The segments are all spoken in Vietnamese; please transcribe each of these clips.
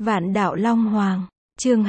Vạn đạo Long Hoàng, chương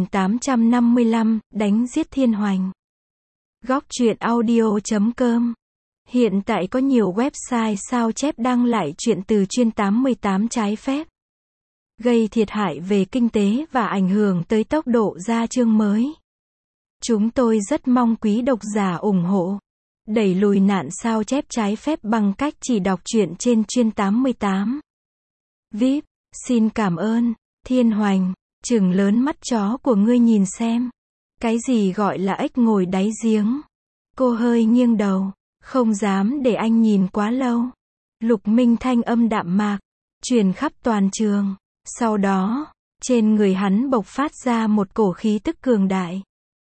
2855, đánh giết Thiên Hoành. Góc truyện audio.com. Hiện tại có nhiều website sao chép đăng lại truyện từ chuyên 88 trái phép, gây thiệt hại về kinh tế và ảnh hưởng tới tốc độ ra chương mới. Chúng tôi rất mong quý độc giả ủng hộ, đẩy lùi nạn sao chép trái phép bằng cách chỉ đọc truyện trên chuyên 88. VIP, xin cảm ơn. Thiên Hoành, trừng lớn mắt chó của ngươi nhìn xem. Cái gì gọi là ếch ngồi đáy giếng? Cô hơi nghiêng đầu, không dám để anh nhìn quá lâu. Lục Minh thanh âm đạm mạc, truyền khắp toàn trường. Sau đó, trên người hắn bộc phát ra một cổ khí tức cường đại.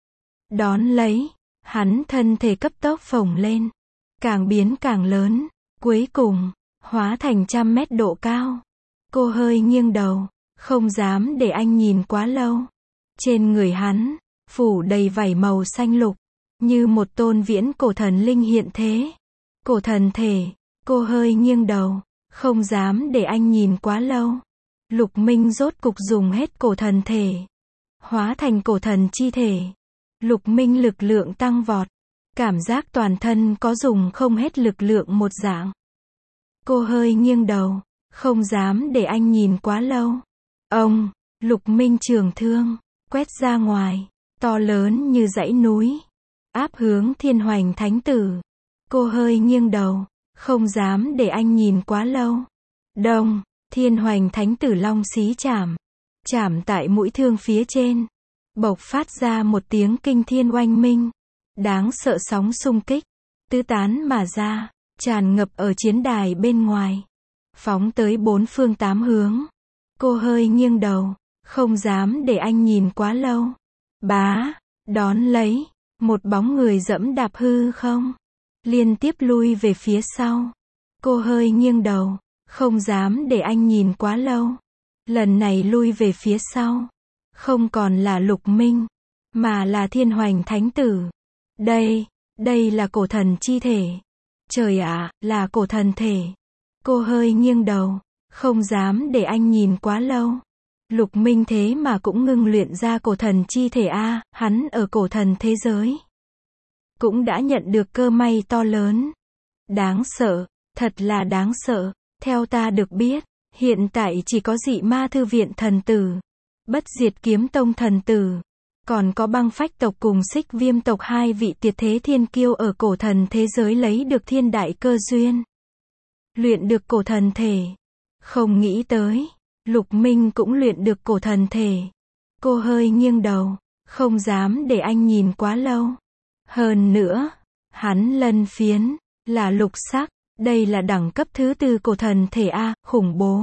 Đón lấy, hắn thân thể cấp tốc phồng lên, càng biến càng lớn, cuối cùng, hóa thành trăm mét độ cao. Cô hơi nghiêng đầu, không dám để anh nhìn quá lâu. Trên người hắn, phủ đầy vảy màu xanh lục, như một tôn viễn cổ thần linh hiện thế. Cổ thần thể, cô hơi nghiêng đầu, không dám để anh nhìn quá lâu. Lục Minh rốt cục dùng hết cổ thần thể, hóa thành cổ thần chi thể. Lục Minh lực lượng tăng vọt, cảm giác toàn thân có dùng không hết lực lượng một dạng. Cô hơi nghiêng đầu, không dám để anh nhìn quá lâu. Ông, Lục Minh trường thương, quét ra ngoài, to lớn như dãy núi, áp hướng Thiên Hoành Thánh Tử. Cô hơi nghiêng đầu, không dám để anh nhìn quá lâu. Đông, Thiên Hoành Thánh Tử long xí chạm, chạm tại mũi thương phía trên, bộc phát ra một tiếng kinh thiên oanh minh, đáng sợ sóng xung kích, tứ tán mà ra, tràn ngập ở chiến đài bên ngoài, phóng tới bốn phương tám hướng. Cô hơi nghiêng đầu, không dám để anh nhìn quá lâu. Bá, đón lấy, một bóng người dẫm đạp hư không, liên tiếp lui về phía sau. Cô hơi nghiêng đầu, không dám để anh nhìn quá lâu. Lần này lui về phía sau, không còn là Lục Minh, mà là Thiên Hoành Thánh Tử. Đây là cổ thần chi thể. Trời ạ, là cổ thần thể. Cô hơi nghiêng đầu, không dám để anh nhìn quá lâu. Lục Minh thế mà cũng ngưng luyện ra cổ thần chi thể a, hắn ở cổ thần thế giới cũng đã nhận được cơ may to lớn. Đáng sợ, thật là đáng sợ. Theo ta được biết, hiện tại chỉ có Dị Ma Thư Viện thần tử, Bất Diệt Kiếm Tông thần tử, còn có Băng Phách tộc cùng Xích Viêm tộc hai vị tuyệt thế thiên kiêu ở cổ thần thế giới lấy được thiên đại cơ duyên, luyện được cổ thần thể. Không nghĩ tới, Lục Minh cũng luyện được cổ thần thể. Cô hơi nghiêng đầu, không dám để anh nhìn quá lâu. Hơn nữa, hắn lân phiến là lục sắc, đây là đẳng cấp thứ 4 cổ thần thể a, khủng bố.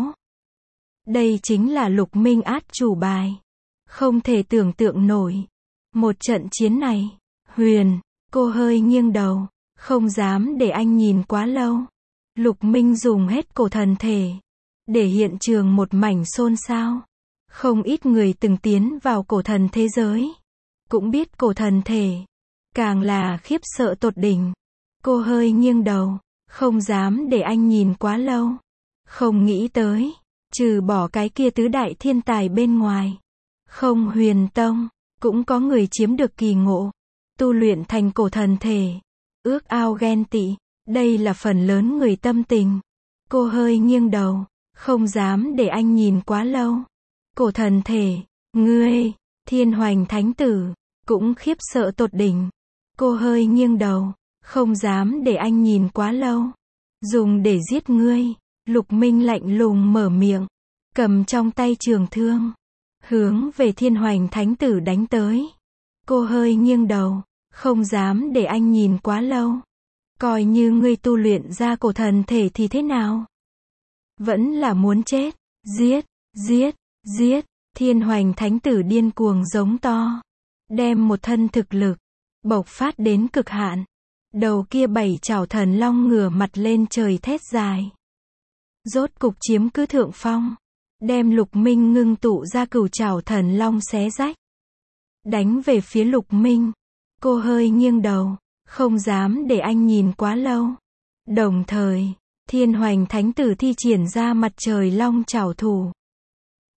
Đây chính là Lục Minh át chủ bài, không thể tưởng tượng nổi. Một trận chiến này, huyền, cô hơi nghiêng đầu, không dám để anh nhìn quá lâu. Lục Minh dùng hết cổ thần thể, để hiện trường một mảnh xôn xao. Không ít người từng tiến vào cổ thần thế giới, cũng biết cổ thần thể, càng là khiếp sợ tột đỉnh. Cô hơi nghiêng đầu, không dám để anh nhìn quá lâu. Không nghĩ tới, trừ bỏ cái kia tứ đại thiên tài bên ngoài, Không Huyền Tông cũng có người chiếm được kỳ ngộ, tu luyện thành cổ thần thể. Ước ao ghen tị, đây là phần lớn người tâm tình. Cô hơi nghiêng đầu, không dám để anh nhìn quá lâu. Cổ thần thể, ngươi, Thiên Hoành Thánh Tử, cũng khiếp sợ tột đỉnh. Cô hơi nghiêng đầu, không dám để anh nhìn quá lâu. Dùng để giết ngươi. Lục Minh lạnh lùng mở miệng, cầm trong tay trường thương, hướng về Thiên Hoành Thánh Tử đánh tới. Cô hơi nghiêng đầu, không dám để anh nhìn quá lâu. Coi như ngươi tu luyện ra cổ thần thể thì thế nào? Vẫn là muốn chết. Giết, giết, giết. Thiên Hoành Thánh Tử điên cuồng giống to, đem một thân thực lực bộc phát đến cực hạn. Đầu kia 7 chảo thần long ngửa mặt lên trời thét dài, rốt cục chiếm cứ thượng phong, đem Lục Minh ngưng tụ ra cửu chảo thần long xé rách, đánh về phía Lục Minh. Cô hơi nghiêng đầu, không dám để anh nhìn quá lâu. Đồng thời, Thiên Hoành Thánh Tử thi triển ra mặt trời long chảo thủ,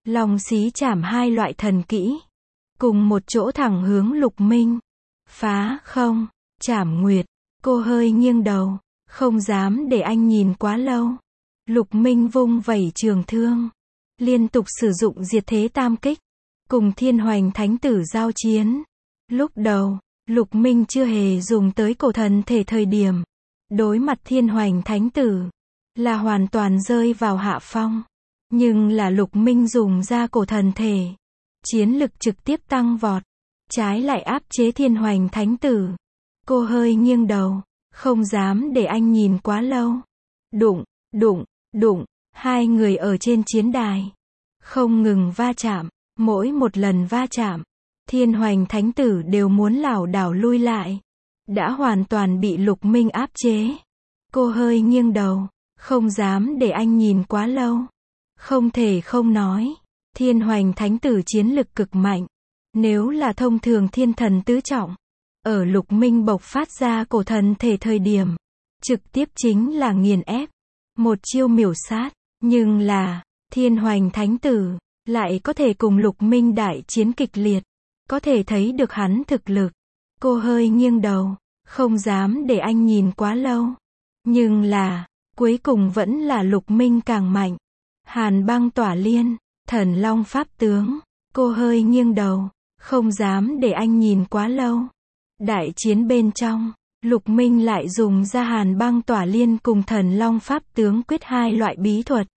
long xí chảm hai loại thần kỹ. Cùng một chỗ thẳng hướng Lục Minh. Phá không, chảm nguyệt. Cô hơi nghiêng đầu. Không dám để anh nhìn quá lâu. Lục Minh vung vẩy trường thương. Liên tục sử dụng diệt thế tam kích. Cùng Thiên Hoành Thánh Tử giao chiến. Lúc đầu, Lục Minh chưa hề dùng tới cổ thần thể thời điểm. Đối mặt Thiên Hoành Thánh Tử. Là hoàn toàn rơi vào hạ phong. Nhưng là Lục Minh dùng ra cổ thần thể. Chiến lực trực tiếp tăng vọt. Trái lại áp chế Thiên Hoành Thánh Tử. Cô hơi nghiêng đầu. Không dám để anh nhìn quá lâu. Đụng, đụng, đụng. Hai người ở trên chiến đài. Không ngừng va chạm. Mỗi một lần va chạm. Thiên Hoành Thánh Tử đều muốn lảo đảo lui lại. Đã hoàn toàn bị Lục Minh áp chế. Cô hơi nghiêng đầu. Không dám để anh nhìn quá lâu. Không thể không nói. Thiên Hoành Thánh Tử chiến lực cực mạnh. Nếu là thông thường thiên thần tứ trọng. Ở Lục Minh bộc phát ra cổ thần thể thời điểm. Trực tiếp chính là nghiền ép. Một chiêu miểu sát. Nhưng là, Thiên Hoành Thánh Tử, lại có thể cùng Lục Minh đại chiến kịch liệt. Có thể thấy được hắn thực lực. Cô hơi nghiêng đầu. Không dám để anh nhìn quá lâu. Nhưng là, cuối cùng vẫn là Lục Minh càng mạnh. Hàn băng tỏa liên, thần long pháp tướng. Cô hơi nghiêng đầu. Không dám để anh nhìn quá lâu. Đại chiến bên trong, Lục Minh lại dùng ra hàn băng tỏa liên cùng thần long pháp tướng quyết hai loại bí thuật.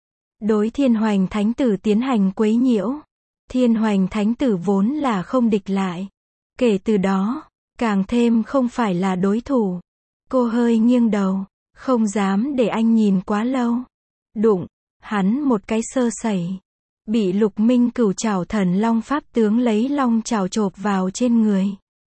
Đối Thiên Hoành Thánh Tử tiến hành quấy nhiễu. Thiên Hoành Thánh Tử vốn là không địch lại. Kể từ đó, càng thêm không phải là đối thủ. Cô hơi nghiêng đầu. Không dám để anh nhìn quá lâu. Đụng, hắn một cái sơ sẩy. Bị Lục Minh cửu trảo thần long pháp tướng lấy long trảo chộp vào trên người.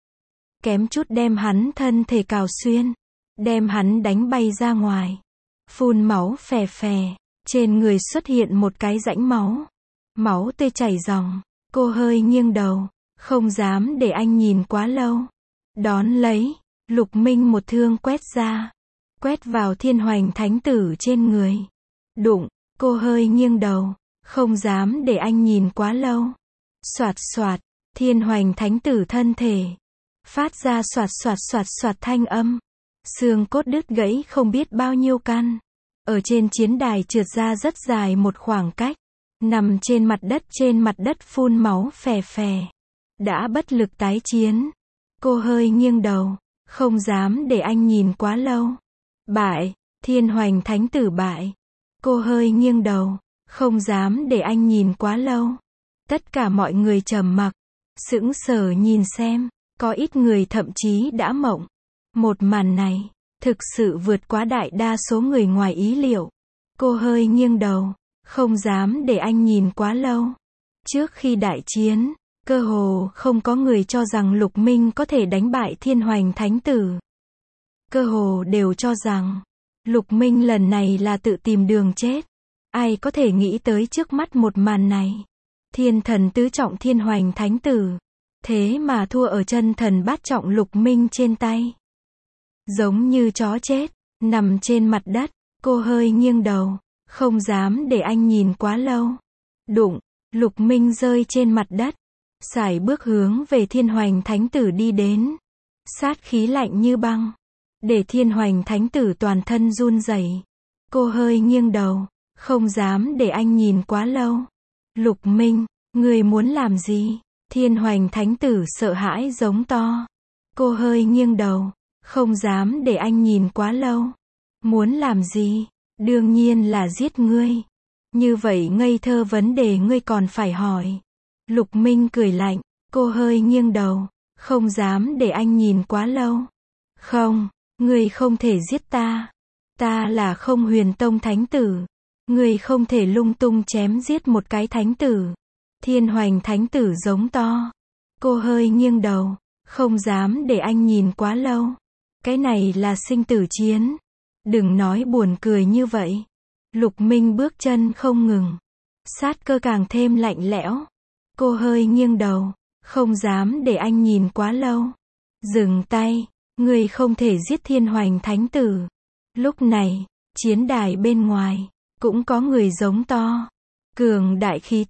Kém chút đem hắn thân thể cào xuyên. Đem hắn đánh bay ra ngoài. Phun máu phè phè. Trên người xuất hiện một cái rãnh máu. Máu tươi chảy ròng. Cô hơi nghiêng đầu. Không dám để anh nhìn quá lâu. Đón lấy. Lục Minh một thương quét ra. Quét vào Thiên Hoành Thánh Tử trên người. Đụng. Cô hơi nghiêng đầu. Không dám để anh nhìn quá lâu. Soạt soạt. Thiên Hoành Thánh Tử thân thể. Phát ra soạt soạt soạt soạt thanh âm. Xương cốt đứt gãy không biết bao nhiêu căn. Ở trên chiến đài trượt ra rất dài một khoảng cách. Nằm trên mặt đất phun máu phè phè. Đã bất lực tái chiến. Cô hơi nghiêng đầu. Không dám để anh nhìn quá lâu. Bại. Thiên Hoành Thánh Tử bại. Cô hơi nghiêng đầu. Không dám để anh nhìn quá lâu. Tất cả mọi người trầm mặc. Sững sờ nhìn xem. Có ít người thậm chí đã mộng. Một màn này, thực sự vượt quá đại đa số người ngoài ý liệu. Cô hơi nghiêng đầu. Không dám để anh nhìn quá lâu. Trước khi đại chiến, cơ hồ không có người cho rằng Lục Minh có thể đánh bại Thiên Hoành Thánh Tử. Cơ hồ đều cho rằng, Lục Minh lần này là tự tìm đường chết. Ai có thể nghĩ tới trước mắt một màn này. Thiên thần tứ trọng Thiên Hoành Thánh Tử. Thế mà thua ở chân thần bát trọng Lục Minh trên tay. Giống như chó chết, nằm trên mặt đất. Cô hơi nghiêng đầu. Không dám để anh nhìn quá lâu. Đụng, Lục Minh rơi trên mặt đất. Sải bước hướng về Thiên Hoành Thánh Tử đi đến. Sát khí lạnh như băng. Để Thiên Hoành Thánh Tử toàn thân run rẩy. Cô hơi nghiêng đầu. Không dám để anh nhìn quá lâu. Lục Minh, người muốn làm gì? Thiên Hoành Thánh Tử sợ hãi giống to. Cô hơi nghiêng đầu. Không dám để anh nhìn quá lâu. Muốn làm gì? Đương nhiên là giết ngươi. Như vậy ngây thơ vấn đề ngươi còn phải hỏi. Lục Minh cười lạnh. Cô hơi nghiêng đầu. Không dám để anh nhìn quá lâu. Không, ngươi không thể giết ta. Ta là Không Huyền Tông Thánh Tử. Ngươi không thể lung tung chém giết một cái thánh tử. Thiên Hoành Thánh Tử giống to. Cô hơi nghiêng đầu. Không dám để anh nhìn quá lâu. Cái này là sinh tử chiến. Đừng nói buồn cười như vậy. Lục Minh bước chân không ngừng. Sát cơ càng thêm lạnh lẽo. Cô hơi nghiêng đầu. Không dám để anh nhìn quá lâu. Dừng tay. Ngươi không thể giết Thiên Hoành Thánh Tử. Lúc này, chiến đài bên ngoài, cũng có người giống to. Cường đại khí tức,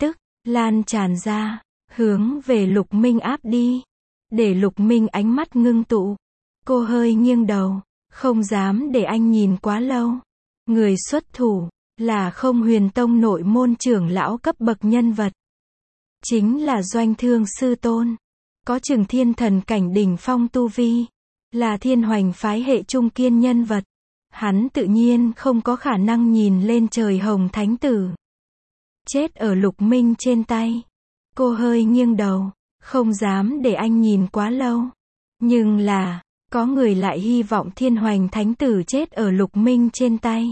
lan tràn ra, hướng về Lục Minh áp đi. Để Lục Minh ánh mắt ngưng tụ. Cô hơi nghiêng đầu, không dám để anh nhìn quá lâu. Người xuất thủ, là Không Huyền Tông nội môn trưởng lão cấp bậc nhân vật. Chính là Doanh Thương Sư Tôn. Có chừng thiên thần cảnh đỉnh phong tu vi. Là Thiên Hoành phái hệ trung kiên nhân vật. Hắn tự nhiên không có khả năng nhìn lên trời Hồng Thánh Tử. Chết ở Lục Minh trên tay. Cô hơi nghiêng đầu, không dám để anh nhìn quá lâu. Nhưng là, có người lại hy vọng Thiên Hoành Thánh Tử chết ở Lục Minh trên tay.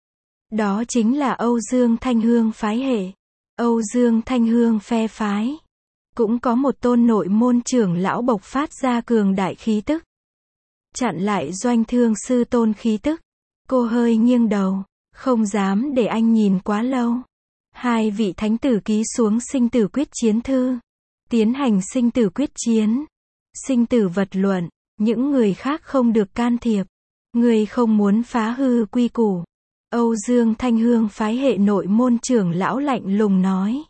Đó chính là Âu Dương Thanh Hương phái hệ. Âu Dương Thanh Hương phe phái. Cũng có một tôn nội môn trưởng lão bộc phát ra cường đại khí tức. Chặn lại Doanh Thương Sư Tôn khí tức. Cô hơi nghiêng đầu, không dám để anh nhìn quá lâu. Hai vị thánh tử ký xuống sinh tử quyết chiến thư. Tiến hành sinh tử quyết chiến. Sinh tử vật luận, những người khác không được can thiệp. Người không muốn phá hư quy củ. Âu Dương Thanh Hương phái hệ nội môn trưởng lão lạnh lùng nói.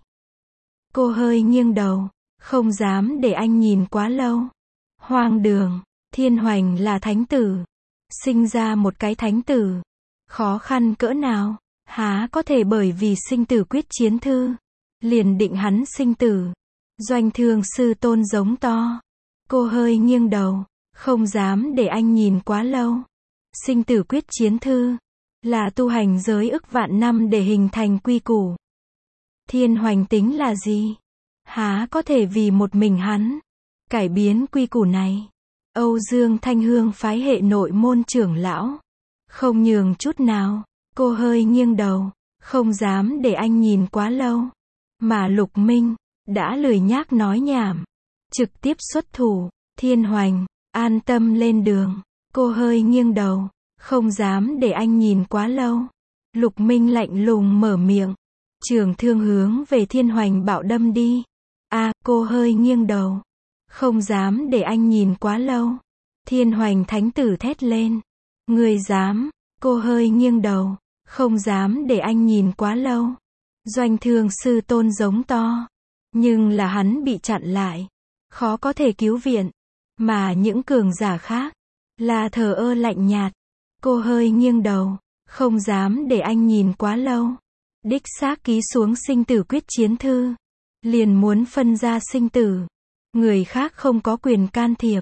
Cô hơi nghiêng đầu, không dám để anh nhìn quá lâu. Hoang đường, Thiên Hoành là thánh tử. Sinh ra một cái thánh tử. Khó khăn cỡ nào, há có thể bởi vì sinh tử quyết chiến thư. Liền định hắn sinh tử. Doanh Thương Sư Tôn giống to. Cô hơi nghiêng đầu, không dám để anh nhìn quá lâu. Sinh tử quyết chiến thư. Là tu hành giới ức vạn năm để hình thành quy củ. Thiên Hoành tính là gì? Há có thể vì một mình hắn cải biến quy củ này. Âu Dương Thanh Hương phái hệ nội môn trưởng lão. Không nhường chút nào. Cô hơi nghiêng đầu, không dám để anh nhìn quá lâu. Mà Lục Minh đã lười nhác nói nhảm. Trực tiếp xuất thủ. Thiên Hoành, an tâm lên đường. Cô hơi nghiêng đầu, không dám để anh nhìn quá lâu. Lục Minh lạnh lùng mở miệng. Trường thương hướng về Thiên Hoành bạo đâm đi. Cô hơi nghiêng đầu. Không dám để anh nhìn quá lâu. Thiên Hoành thánh tử thét lên. Người dám. Cô hơi nghiêng đầu. Không dám để anh nhìn quá lâu. Doanh Thương Sư Tôn giống to. Nhưng là hắn bị chặn lại. Khó có thể cứu viện. Mà những cường giả khác là thờ ơ lạnh nhạt. Cô hơi nghiêng đầu. Không dám để anh nhìn quá lâu. Đích xác ký xuống sinh tử quyết chiến thư. Liền muốn phân ra sinh tử. Người khác không có quyền can thiệp.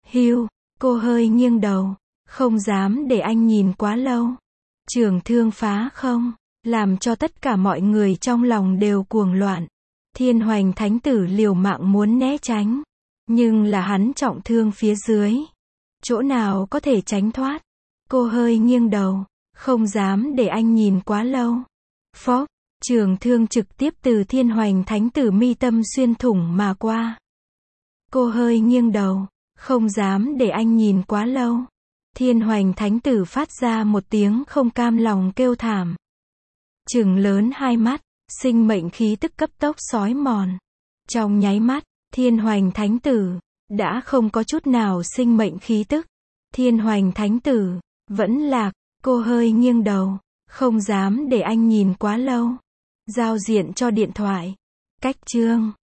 Cô hơi nghiêng đầu. Không dám để anh nhìn quá lâu. Trường thương phá không. Làm cho tất cả mọi người trong lòng đều cuồng loạn. Thiên Hoành thánh tử liều mạng muốn né tránh. Nhưng là hắn trọng thương phía dưới. Chỗ nào có thể tránh thoát. Cô hơi nghiêng đầu. Không dám để anh nhìn quá lâu. Phốc. Trường thương trực tiếp từ Thiên Hoành thánh tử mi tâm xuyên thủng mà qua. Cô hơi nghiêng đầu. Không dám để anh nhìn quá lâu. Thiên Hoành thánh tử phát ra một tiếng không cam lòng kêu thảm. Trừng lớn hai mắt, sinh mệnh khí tức cấp tốc xói mòn. Trong nháy mắt, Thiên Hoành thánh tử đã không có chút nào sinh mệnh khí tức. Thiên Hoành thánh tử vẫn lạc. Cô hơi nghiêng đầu, không dám để anh nhìn quá lâu. Giao diện cho điện thoại. Cách chương